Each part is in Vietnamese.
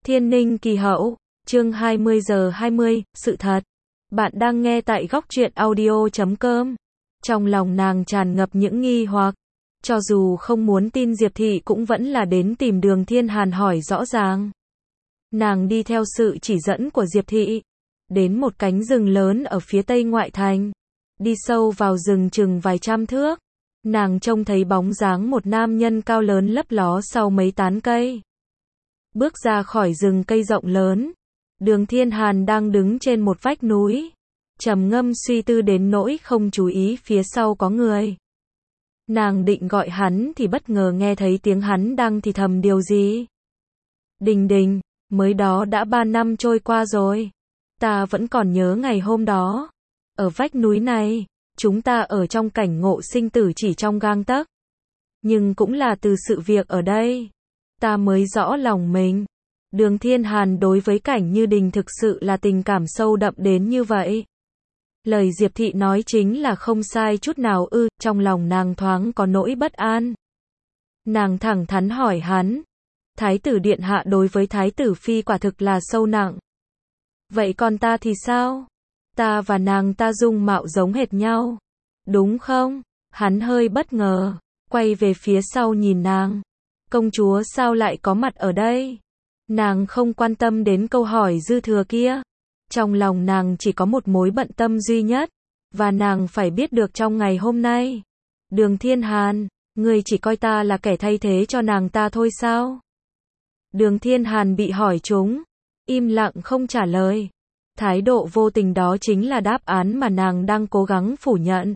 Thiên Ninh Kỳ Hậu, chương 20:20, sự thật. Bạn đang nghe tại góc truyện audio.com. Trong lòng nàng tràn ngập những nghi hoặc. Cho dù không muốn tin Diệp Thị cũng vẫn là đến tìm Đường Thiên Hàn hỏi rõ ràng. Nàng đi theo sự chỉ dẫn của Diệp Thị, đến một cánh rừng lớn ở phía tây ngoại thành. Đi sâu vào rừng chừng vài trăm thước, nàng trông thấy bóng dáng một nam nhân cao lớn lấp ló sau mấy tán cây. Bước ra khỏi rừng cây rộng lớn, Đường Thiên Hàn đang đứng trên một vách núi, trầm ngâm suy tư đến nỗi không chú ý phía sau có người. Nàng định gọi hắn thì bất ngờ nghe thấy tiếng hắn đang thì thầm điều gì. Đình đình, mới đó đã 3 năm trôi qua rồi. Ta vẫn còn nhớ ngày hôm đó. Ở vách núi này, chúng ta ở trong cảnh ngộ sinh tử chỉ trong gang tấc. Nhưng cũng là từ sự việc ở đây, ta mới rõ lòng mình. Đường Thiên Hàn đối với Cảnh Như Đình thực sự là tình cảm sâu đậm đến như vậy. Lời Diệp Thị nói chính là không sai chút nào trong lòng nàng thoáng có nỗi bất an. Nàng thẳng thắn hỏi hắn, Thái tử điện hạ đối với Thái tử phi quả thực là sâu nặng. Vậy còn ta thì sao? Ta và nàng ta dung mạo giống hệt nhau, đúng không? Hắn hơi bất ngờ, quay về phía sau nhìn nàng. Công chúa sao lại có mặt ở đây? Nàng không quan tâm đến câu hỏi dư thừa kia. Trong lòng nàng chỉ có một mối bận tâm duy nhất, và nàng phải biết được trong ngày hôm nay. Đường Thiên Hàn, ngươi chỉ coi ta là kẻ thay thế cho nàng ta thôi sao? Đường Thiên Hàn bị hỏi trúng, im lặng không trả lời. Thái độ vô tình đó chính là đáp án mà nàng đang cố gắng phủ nhận.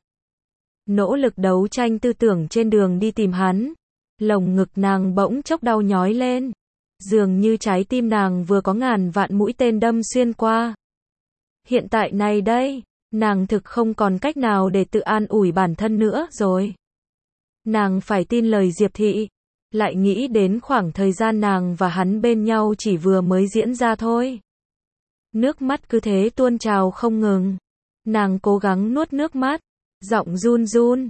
Nỗ lực đấu tranh tư tưởng trên đường đi tìm hắn, lồng ngực nàng bỗng chốc đau nhói lên. Dường như trái tim nàng vừa có ngàn vạn mũi tên đâm xuyên qua. Hiện tại này đây, nàng thực không còn cách nào để tự an ủi bản thân nữa rồi. Nàng phải tin lời Diệp Thị, lại nghĩ đến khoảng thời gian nàng và hắn bên nhau chỉ vừa mới diễn ra thôi. Nước mắt cứ thế tuôn trào không ngừng. Nàng cố gắng nuốt nước mắt, giọng run run,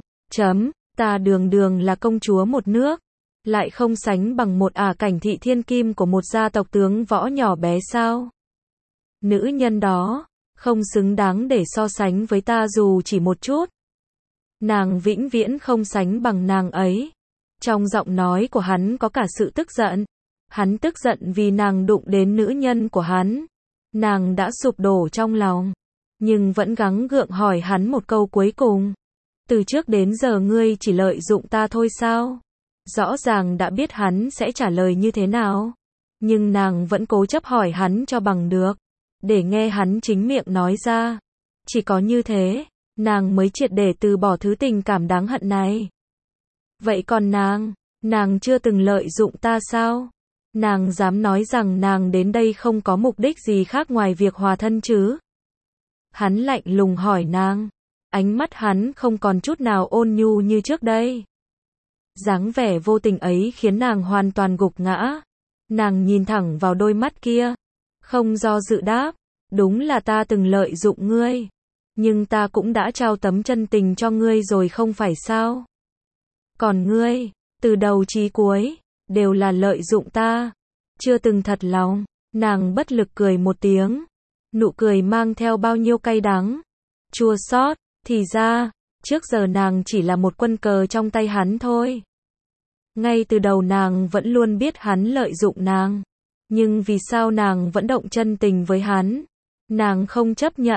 ta đường đường là công chúa một nước, lại không sánh bằng một Cảnh thị thiên kim của một gia tộc tướng võ nhỏ bé sao? Nữ nhân đó, không xứng đáng để so sánh với ta dù chỉ một chút. Nàng vĩnh viễn không sánh bằng nàng ấy. Trong giọng nói của hắn có cả sự tức giận. Hắn tức giận vì nàng đụng đến nữ nhân của hắn. Nàng đã sụp đổ trong lòng, nhưng vẫn gắng gượng hỏi hắn một câu cuối cùng. Từ trước đến giờ ngươi chỉ lợi dụng ta thôi sao? Rõ ràng đã biết hắn sẽ trả lời như thế nào, nhưng nàng vẫn cố chấp hỏi hắn cho bằng được, để nghe hắn chính miệng nói ra. Chỉ có như thế, nàng mới triệt để từ bỏ thứ tình cảm đáng hận này. Vậy còn nàng chưa từng lợi dụng ta sao? Nàng dám nói rằng nàng đến đây không có mục đích gì khác ngoài việc hòa thân chứ? Hắn lạnh lùng hỏi nàng, ánh mắt hắn không còn chút nào ôn nhu như trước đây. Dáng vẻ vô tình ấy khiến nàng hoàn toàn gục ngã. Nàng nhìn thẳng vào đôi mắt kia, không do dự đáp, đúng là ta từng lợi dụng ngươi, nhưng ta cũng đã trao tấm chân tình cho ngươi rồi không phải sao? Còn ngươi, từ đầu chí cuối, đều là lợi dụng ta, chưa từng thật lòng. Nàng bất lực cười một tiếng, nụ cười mang theo bao nhiêu cay đắng, chua xót. Thì ra, trước giờ nàng chỉ là một quân cờ trong tay hắn thôi. Ngay từ đầu nàng vẫn luôn biết hắn lợi dụng nàng, nhưng vì sao nàng vẫn động chân tình với hắn? Nàng không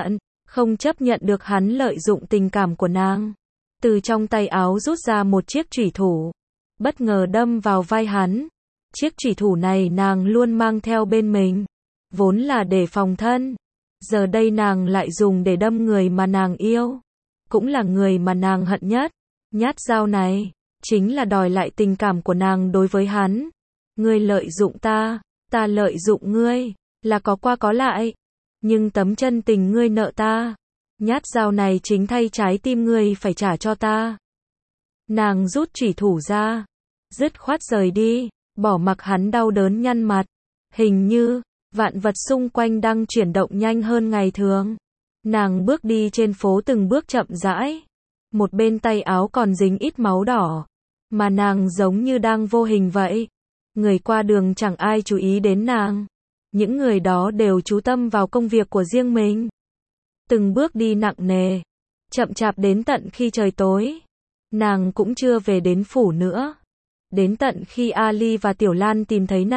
chấp nhận được hắn lợi dụng tình cảm của nàng. Từ trong tay áo rút ra một chiếc chủy thủ, bất ngờ đâm vào vai hắn. Chiếc chủy thủ này nàng luôn mang theo bên mình, vốn là để phòng thân. Giờ đây nàng lại dùng để đâm người mà nàng yêu, cũng là người mà nàng hận nhất. Nhát dao này chính là đòi lại tình cảm của nàng đối với hắn. Ngươi lợi dụng ta, ta lợi dụng ngươi, là có qua có lại. Nhưng tấm chân tình ngươi nợ ta, nhát dao này chính thay trái tim ngươi phải trả cho ta. Nàng rút chủy thủ ra, dứt khoát rời đi, bỏ mặc hắn đau đớn nhăn mặt. Hình như vạn vật xung quanh đang chuyển động nhanh hơn ngày thường. Nàng bước đi trên phố từng bước chậm rãi, một bên tay áo còn dính ít máu đỏ, mà nàng giống như đang vô hình vậy. Người qua đường chẳng ai chú ý đến nàng. Những người đó đều chú tâm vào công việc của riêng mình. Từng bước đi nặng nề, chậm chạp đến tận khi trời tối. Nàng cũng chưa về đến phủ nữa. Đến tận khi Ali và Tiểu Lan tìm thấy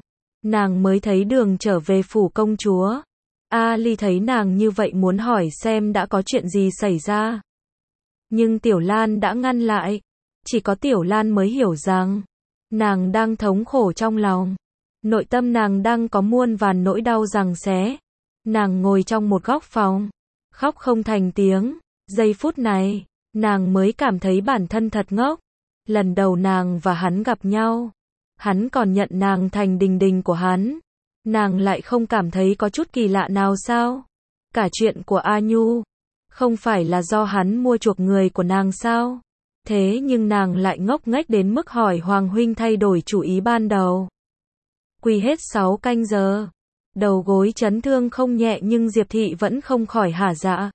nàng mới thấy đường trở về phủ công chúa. Ali thấy nàng như vậy muốn hỏi xem đã có chuyện gì xảy ra. Nhưng Tiểu Lan đã ngăn lại. Chỉ có Tiểu Lan mới hiểu rằng nàng đang thống khổ trong lòng. Nội tâm nàng đang có muôn vàn nỗi đau giằng xé. Nàng ngồi trong một góc phòng, khóc không thành tiếng. Giây phút này, nàng mới cảm thấy bản thân thật ngốc. Lần đầu nàng và hắn gặp nhau, hắn còn nhận nàng thành đình đình của hắn. Nàng lại không cảm thấy có chút kỳ lạ nào sao? Cả chuyện của A Nhu, không phải là do hắn mua chuộc người của nàng sao? Thế nhưng nàng lại ngốc nghếch đến mức hỏi Hoàng huynh thay đổi chủ ý ban đầu. Quỳ hết 6 canh giờ, đầu gối chấn thương không nhẹ nhưng Diệp Thị vẫn không khỏi hả dạ.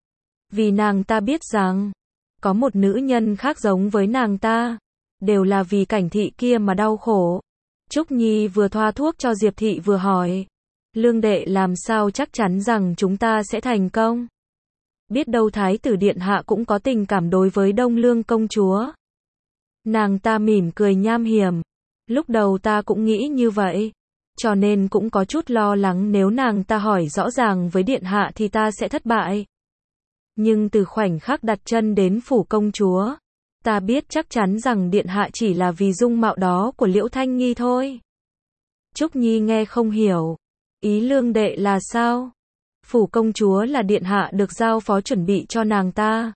Vì nàng ta biết rằng, có một nữ nhân khác giống với nàng ta, đều là vì Cảnh Thị kia mà đau khổ. Trúc Nhi vừa thoa thuốc cho Diệp Thị vừa hỏi, Lương đệ làm sao chắc chắn rằng chúng ta sẽ thành công? Biết đâu Thái tử Điện Hạ cũng có tình cảm đối với Đông Lương công chúa. Nàng ta mỉm cười nham hiểm. Lúc đầu ta cũng nghĩ như vậy, cho nên cũng có chút lo lắng nếu nàng ta hỏi rõ ràng với Điện Hạ thì ta sẽ thất bại. Nhưng từ khoảnh khắc đặt chân đến phủ công chúa, ta biết chắc chắn rằng Điện Hạ chỉ là vì dung mạo đó của Liễu Thanh Nghi thôi. Trúc Nhi nghe không hiểu. Ý Lương đệ là sao? Phủ công chúa là Điện Hạ được giao phó chuẩn bị cho nàng ta.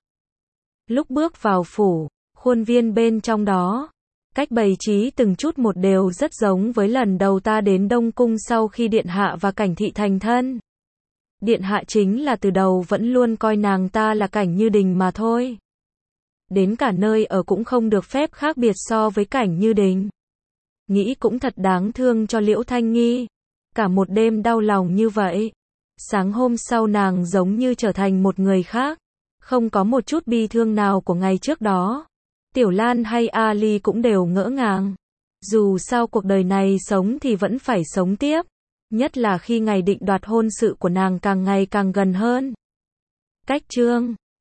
Lúc bước vào phủ, khuôn viên bên trong đó, cách bày trí từng chút một đều rất giống với lần đầu ta đến Đông Cung sau khi Điện Hạ và Cảnh Thị thành thân. Điện Hạ chính là từ đầu vẫn luôn coi nàng ta là Cảnh Như Đình mà thôi. Đến cả nơi ở cũng không được phép khác biệt so với Cảnh Như Đình. Nghĩ cũng thật đáng thương cho Liễu Thanh Nghi. Cả một đêm đau lòng như vậy. Sáng hôm sau nàng giống như trở thành một người khác. Không có một chút bi thương nào của ngày trước đó. Tiểu Lan hay Ali cũng đều ngỡ ngàng. Dù sao cuộc đời này sống thì vẫn phải sống tiếp. Nhất là khi ngày định đoạt hôn sự của nàng càng ngày càng gần hơn. Cách chương